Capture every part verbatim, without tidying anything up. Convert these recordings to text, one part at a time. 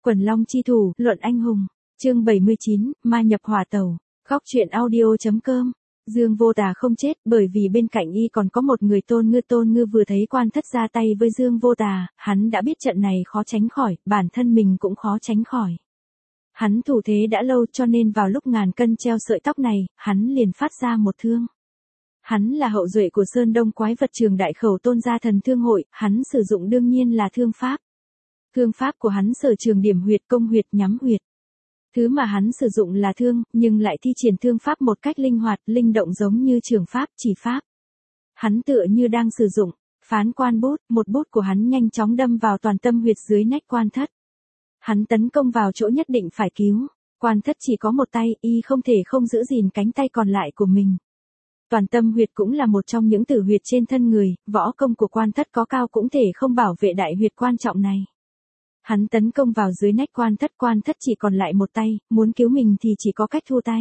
Quần Long chi thủ, luận anh hùng. Chương bảy mươi chín, ma nhập hỏa tẩu. Góc truyện audio.com. Dương Vô Tà không chết, bởi vì bên cạnh y còn có một người. Tôn Ngư. Tôn Ngư vừa thấy Quan Thất ra tay với Dương Vô Tà, hắn đã biết trận này khó tránh khỏi, bản thân mình cũng khó tránh khỏi. Hắn thủ thế đã lâu, cho nên vào lúc ngàn cân treo sợi tóc này, hắn liền phát ra một thương. Hắn là hậu duệ của Sơn Đông quái vật Trường Đại Khẩu Tôn gia thần thương hội, hắn sử dụng đương nhiên là thương pháp. Thương pháp của hắn sở trường điểm huyệt, công huyệt, nhắm huyệt. Thứ mà hắn sử dụng là thương, nhưng lại thi triển thương pháp một cách linh hoạt, linh động giống như trường pháp, chỉ pháp. Hắn tựa như đang sử dụng phán quan bút, một bút của hắn nhanh chóng đâm vào toàn tâm huyệt dưới nách Quan Thất. Hắn tấn công vào chỗ nhất định phải cứu. Quan Thất chỉ có một tay, y không thể không giữ gìn cánh tay còn lại của mình. Toàn tâm huyệt cũng là một trong những tử huyệt trên thân người, võ công của Quan Thất có cao cũng thể không bảo vệ đại huyệt quan trọng này. Hắn tấn công vào dưới nách Quan Thất, Quan Thất chỉ còn lại một tay, muốn cứu mình thì chỉ có cách thu tay.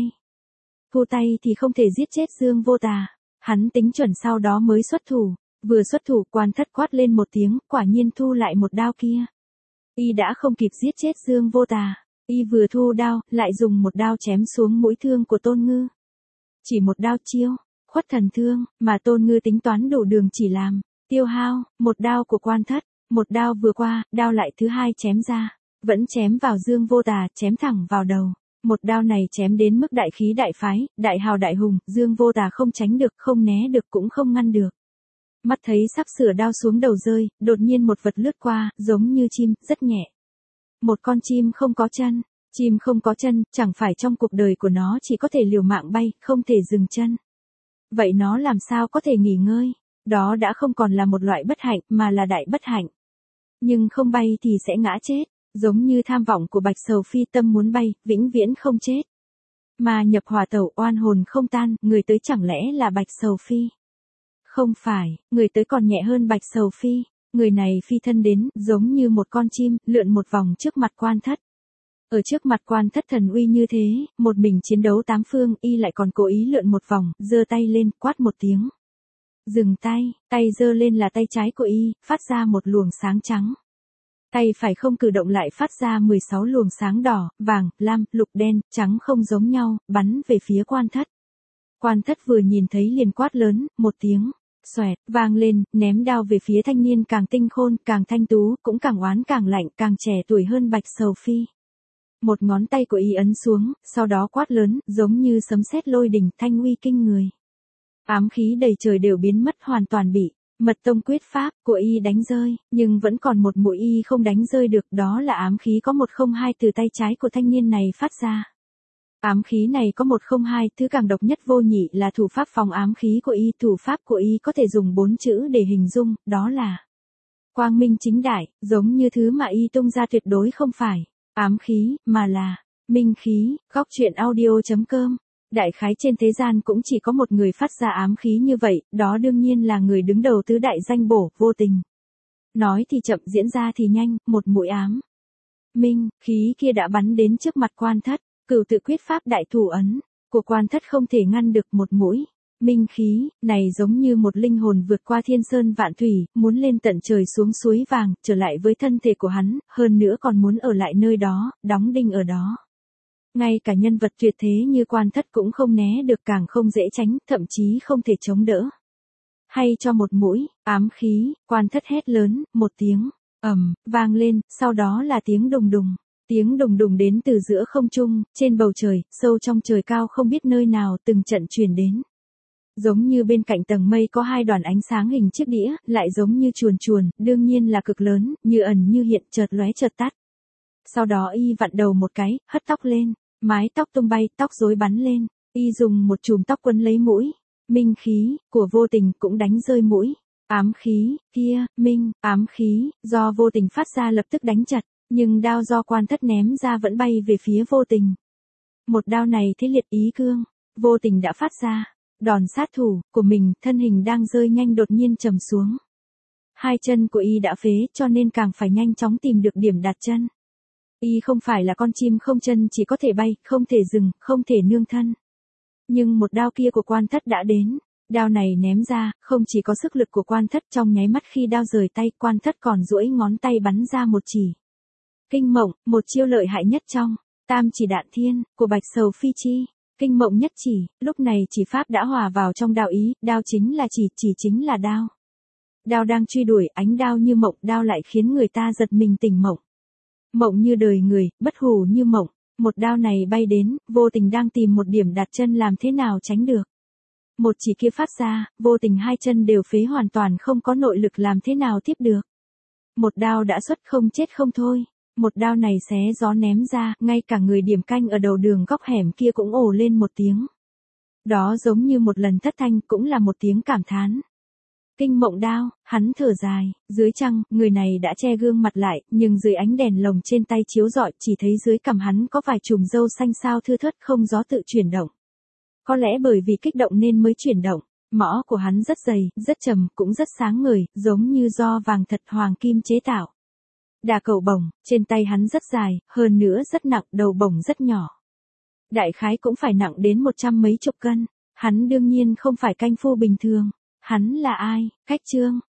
Thu tay thì không thể giết chết Dương Vô Tà. Hắn tính chuẩn sau đó mới xuất thủ. Vừa xuất thủ, Quan Thất quát lên một tiếng, quả nhiên thu lại một đao kia. Y đã không kịp giết chết Dương Vô Tà. Y vừa thu đao, lại dùng một đao chém xuống mũi thương của Tôn Ngư. Chỉ một đao chiêu, khuất thần thương, mà Tôn Ngư tính toán đủ đường chỉ làm, tiêu hao, một đao của Quan Thất. Một đao vừa qua, đao lại thứ hai chém ra, vẫn chém vào Dương Vô Tà, chém thẳng vào đầu. Một đao này chém đến mức đại khí đại phái, đại hào đại hùng, Dương Vô Tà không tránh được, không né được cũng không ngăn được. Mắt thấy sắp sửa đao xuống đầu rơi, đột nhiên một vật lướt qua, giống như chim, rất nhẹ. Một con chim không có chân, chim không có chân, chẳng phải trong cuộc đời của nó chỉ có thể liều mạng bay, không thể dừng chân. Vậy nó làm sao có thể nghỉ ngơi? Đó đã không còn là một loại bất hạnh, mà là đại bất hạnh. Nhưng không bay thì sẽ ngã chết, giống như tham vọng của Bạch Sầu Phi tâm muốn bay, vĩnh viễn không chết. Mà nhập hỏa tẩu, oan hồn không tan, người tới chẳng lẽ là Bạch Sầu Phi? Không phải, người tới còn nhẹ hơn Bạch Sầu Phi. Người này phi thân đến, giống như một con chim, lượn một vòng trước mặt Quan Thất. Ở trước mặt Quan Thất thần uy như thế, một mình chiến đấu tám phương, y lại còn cố ý lượn một vòng, giơ tay lên, quát một tiếng. Dừng tay, tay giơ lên là tay trái của y, phát ra một luồng sáng trắng. Tay phải không cử động lại phát ra mười sáu luồng sáng đỏ, vàng, lam, lục, đen, trắng không giống nhau, bắn về phía Quan Thất. Quan Thất vừa nhìn thấy liền quát lớn, một tiếng, xoẹt, vang lên, ném đao về phía thanh niên càng tinh khôn, càng thanh tú, cũng càng oán càng lạnh, càng trẻ tuổi hơn Bạch Sầu Phi. Một ngón tay của y ấn xuống, sau đó quát lớn, giống như sấm sét lôi đình, thanh uy kinh người. Ám khí đầy trời đều biến mất, hoàn toàn bị Mật Tông quyết pháp của y đánh rơi, nhưng vẫn còn một mũi y không đánh rơi được, đó là ám khí có một không hai từ tay trái của thanh niên này phát ra. Ám khí này có một không hai, thứ càng độc nhất vô nhị là thủ pháp phòng ám khí của y, thủ pháp của y có thể dùng bốn chữ để hình dung, đó là quang minh chính đại, giống như thứ mà y tung ra tuyệt đối không phải ám khí, mà là minh khí. Góc truyện audio.com. Đại khái trên thế gian cũng chỉ có một người phát ra ám khí như vậy, đó đương nhiên là người đứng đầu tứ đại danh bổ, Vô Tình. Nói thì chậm, diễn ra thì nhanh, một mũi ám minh khí kia đã bắn đến trước mặt Quan Thất. Cửu tự quyết pháp đại thủ ấn của Quan Thất không thể ngăn được một mũi minh khí này, giống như một linh hồn vượt qua thiên sơn vạn thủy, muốn lên tận trời xuống suối vàng, trở lại với thân thể của hắn, hơn nữa còn muốn ở lại nơi đó, đóng đinh ở đó. Ngay cả nhân vật tuyệt thế như Quan Thất cũng không né được, càng không dễ tránh, thậm chí không thể chống đỡ. Hay cho một mũi ám khí, Quan Thất hét lớn, một tiếng ầm vang lên, sau đó là tiếng đùng đùng. Tiếng đùng đùng đến từ giữa không trung, trên bầu trời, sâu trong trời cao không biết nơi nào, từng trận truyền đến. Giống như bên cạnh tầng mây có hai đoàn ánh sáng hình chiếc đĩa, lại giống như chuồn chuồn, đương nhiên là cực lớn, như ẩn như hiện, chợt lóe chợt tắt. Sau đó y vặn đầu một cái, hất tóc lên, mái tóc tung bay, tóc rối bắn lên, y dùng một chùm tóc quấn lấy mũi minh khí của Vô Tình, cũng đánh rơi mũi ám khí kia. Minh ám khí do Vô Tình phát ra lập tức đánh chặt, nhưng đao do Quan Thất ném ra vẫn bay về phía Vô Tình. Một đao này thế liệt ý cương, Vô Tình đã phát ra đòn sát thủ của mình, thân hình đang rơi nhanh đột nhiên trầm xuống. Hai chân của y đã phế, cho nên càng phải nhanh chóng tìm được điểm đặt chân. Y không phải là con chim không chân, chỉ có thể bay, không thể dừng, không thể nương thân. Nhưng một đao kia của Quan Thất đã đến. Đao này ném ra, không chỉ có sức lực của Quan Thất, trong nháy mắt khi đao rời tay, Quan Thất còn duỗi ngón tay bắn ra một chỉ. Kinh mộng, một chiêu lợi hại nhất trong tam chỉ đạn thiên của Bạch Sầu Phi chi. Kinh mộng nhất chỉ, lúc này chỉ pháp đã hòa vào trong đao ý, đao chính là chỉ, chỉ chính là đao. Đao đang truy đuổi, ánh đao như mộng, đao lại khiến người ta giật mình tỉnh mộng. Mộng như đời người, bất hủ như mộng, một đao này bay đến, vô tình đang tìm một điểm đặt chân làm thế nào tránh được. Một chỉ kia phát ra, vô tình hai chân đều phế hoàn toàn không có nội lực làm thế nào tiếp được. Một đao đã xuất không chết không thôi. Một đao này xé gió ném ra, ngay cả người điểm canh ở đầu đường góc hẻm kia cũng ồ lên một tiếng. Đó giống như một lần thất thanh, cũng là một tiếng cảm thán. Kinh mộng đao, hắn thở dài, dưới trăng, người này đã che gương mặt lại, nhưng dưới ánh đèn lồng trên tay chiếu rọi, chỉ thấy dưới cằm hắn có vài chùm râu xanh xao thưa thớt không gió tự chuyển động. Có lẽ bởi vì kích động nên mới chuyển động, mõ của hắn rất dày, rất trầm, cũng rất sáng ngời, giống như do vàng thật hoàng kim chế tạo. Đà cầu bổng, trên tay hắn rất dài, hơn nữa rất nặng, đầu bổng rất nhỏ. Đại khái cũng phải nặng đến một trăm mấy chục cân. Hắn đương nhiên không phải canh phu bình thường. Hắn là ai? Cách chương,